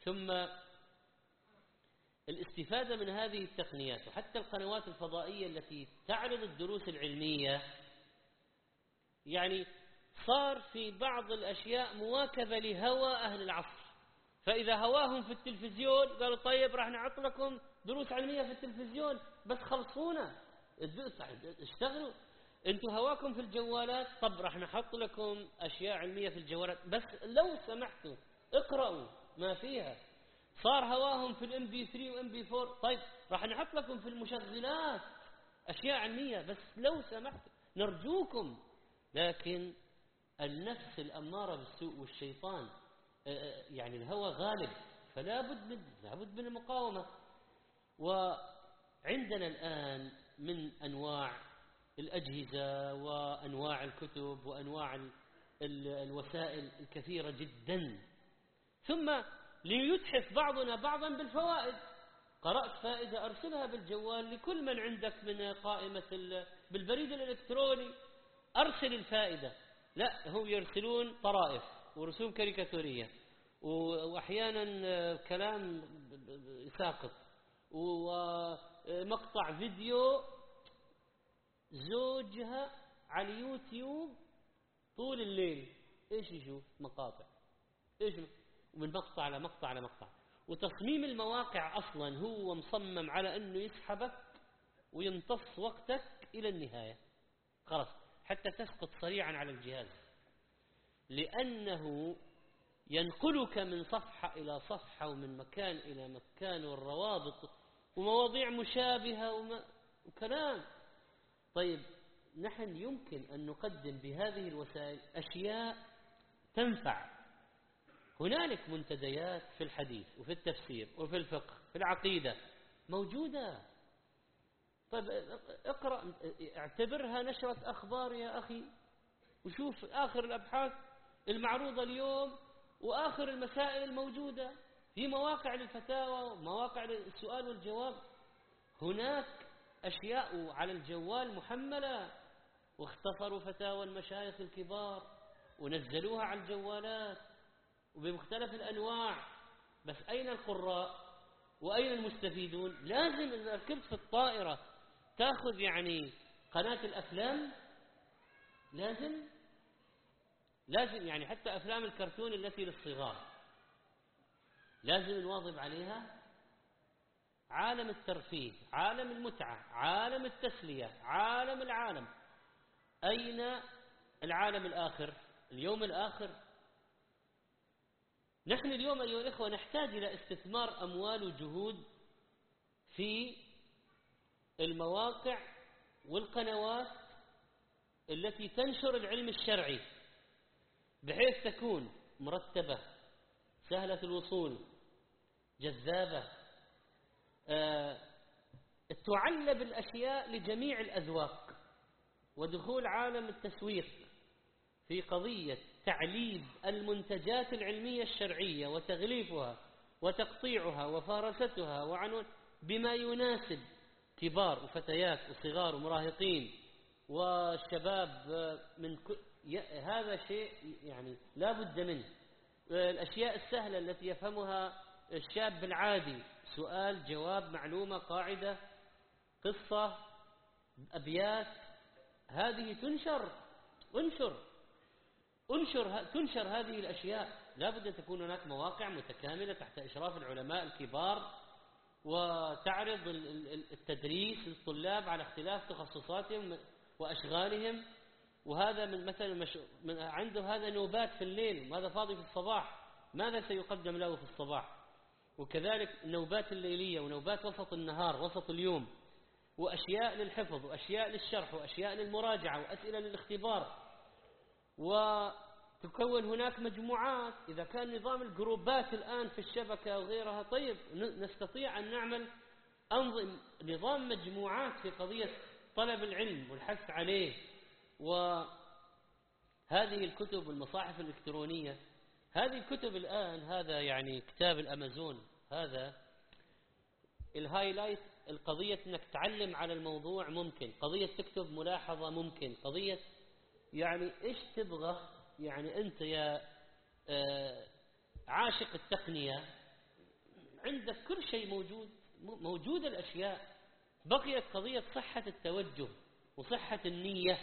ثم الاستفادة من هذه التقنيات، وحتى القنوات الفضائية التي تعرض الدروس العلمية، يعني صار في بعض الأشياء مواكبة لهوى أهل العصر. فإذا هواهم في التلفزيون قالوا طيب راح نحط لكم دروس علمية في التلفزيون، بس خلصونا اشتغلوا. انتوا هواكم في الجوالات، طب راح نحط لكم أشياء علمية في الجوالات، بس لو سمحتوا اقرأوا ما فيها. صار هواهم في الام بي 3 وام بي 4، طيب راح نحط لكم في المشغلات أشياء علمية، بس لو سمحتوا نرجوكم. لكن النفس الأمارة بالسوء والشيطان يعني الهوى غالب، فلا بد من المقاومة. وعندنا الآن من أنواع الأجهزة وأنواع الكتب وأنواع الوسائل الكثيرة جدا. ثم ليتحف بعضنا بعضا بالفوائد، قرأت فائدة أرسلها بالجوال لكل من عندك من قائمة بالبريد الإلكتروني، أرسل الفائدة. لا، هم يرسلون طرائف ورسوم كاريكاتورية وأحيانا كلام ساقط ومقطع فيديو زوجها على اليوتيوب طول الليل، ايش يشوف مقاطع، ايش من مقطع على مقطع على مقطع. وتصميم المواقع أصلا هو مصمم على أنه يسحبك ويمتص وقتك إلى النهاية، خلاص حتى تسقط سريعا على الجهاز، لأنه ينقلك من صفحة إلى صفحة ومن مكان إلى مكان، والروابط ومواضيع مشابهة وكلام. طيب نحن يمكن أن نقدم بهذه الوسائل أشياء تنفع. هنالك منتديات في الحديث وفي التفسير وفي الفقه في العقيدة موجودة. طيب اقرأ، اعتبرها نشرة أخبار يا أخي، وشوف آخر الأبحاث المعروضة اليوم وآخر المسائل الموجودة في مواقع للفتاوى ومواقع للسؤال والجواب. هناك أشياء على الجوال محملة، واختصروا فتاوى المشايخ الكبار ونزلوها على الجوالات وبمختلف الأنواع. بس أين القراء وأين المستفيدون؟ لازم إذا ركبت في الطائرة تأخذ يعني قناة الأفلام، لازم يعني حتى أفلام الكرتون التي للصغار لازم نواظب عليها. عالم الترفيه، عالم المتعة، عالم التسلية، عالم العالم. أين العالم الآخر، اليوم الآخر؟ نحن اليوم أيها الإخوة نحتاج إلى استثمار أموال وجهود في المواقع والقنوات التي تنشر العلم الشرعي، بحيث تكون مرتبة، سهلة الوصول، جذابة، تعلب الأشياء لجميع الأذواق، ودخول عالم التسويق في قضية تعليب المنتجات العلمية الشرعية وتغليفها وتقطيعها وفارستها وعنون بما يناسب كبار وفتيات وصغار ومراهقين والشباب من هذا شيء يعني لا بد منه. الأشياء السهلة التي يفهمها الشاب العادي، سؤال جواب معلومة قاعدة قصة أبيات، هذه تنشر هذه الأشياء. لا بد أن تكون هناك مواقع متكاملة تحت إشراف العلماء الكبار، وتعرض التدريس للطلاب على اختلاف تخصصاتهم وأشغالهم. وهذا من مثلا عنده هذا نوبات في الليل وهذا فاضي في الصباح، ماذا سيقدم له في الصباح؟ وكذلك النوبات الليلية ونوبات وسط النهار وسط اليوم، وأشياء للحفظ وأشياء للشرح وأشياء للمراجعة وأسئلة للاختبار. وتكون هناك مجموعات، إذا كان نظام الجروبات الآن في الشبكة وغيرها، طيب نستطيع أن نعمل نظام مجموعات في قضية طلب العلم والحث عليه. وهذه الكتب والمصاحف الإلكترونية، هذه الكتب الآن، هذا يعني كتاب الأمازون، هذا الهايلايت، القضية أنك تعلم على الموضوع ممكن، قضية تكتب ملاحظة ممكن، قضية يعني إيش تبغى يعني أنت يا عاشق التقنية عندك كل شيء موجود الأشياء، بقيت قضية صحة التوجه وصحة النية.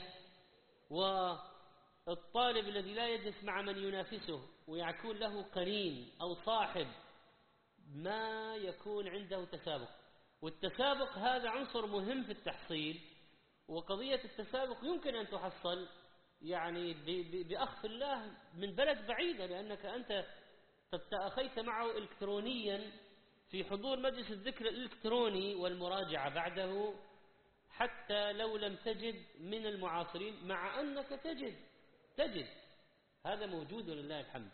والطالب الذي لا يجلس مع من ينافسه ويكون له قرين أو صاحب ما يكون عنده تسابق، والتسابق هذا عنصر مهم في التحصيل. وقضية التسابق يمكن أن تحصل يعني بأخذ الله من بلد بعيدة، لأنك أنت تأخيت معه إلكترونيا في حضور مجلس الذكر الإلكتروني والمراجعة بعده، حتى لو لم تجد من المعاصرين، مع أنك تجد هذا موجود لله الحمد.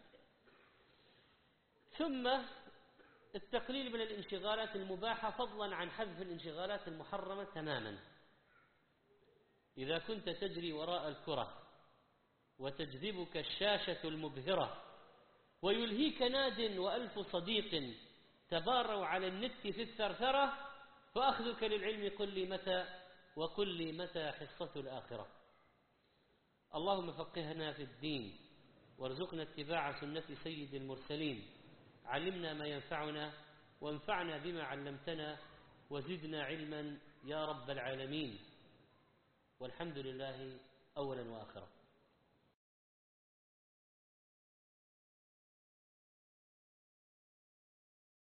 ثم التقليل من الانشغالات المباحة فضلا عن حذف الانشغالات المحرمة تماما. إذا كنت تجري وراء الكرة وتجذبك الشاشة المبهرة ويلهيك ناد وألف صديق تباروا على النت في الثرثرة، فأخذك للعلم قل لي متى وقل لي متى حصة الآخرة. اللهم فقهنا في الدين وارزقنا اتباع سنة سيد المرسلين. علمنا ما ينفعنا وانفعنا بما علمتنا وزدنا علما يا رب العالمين. والحمد لله أولا وآخرا.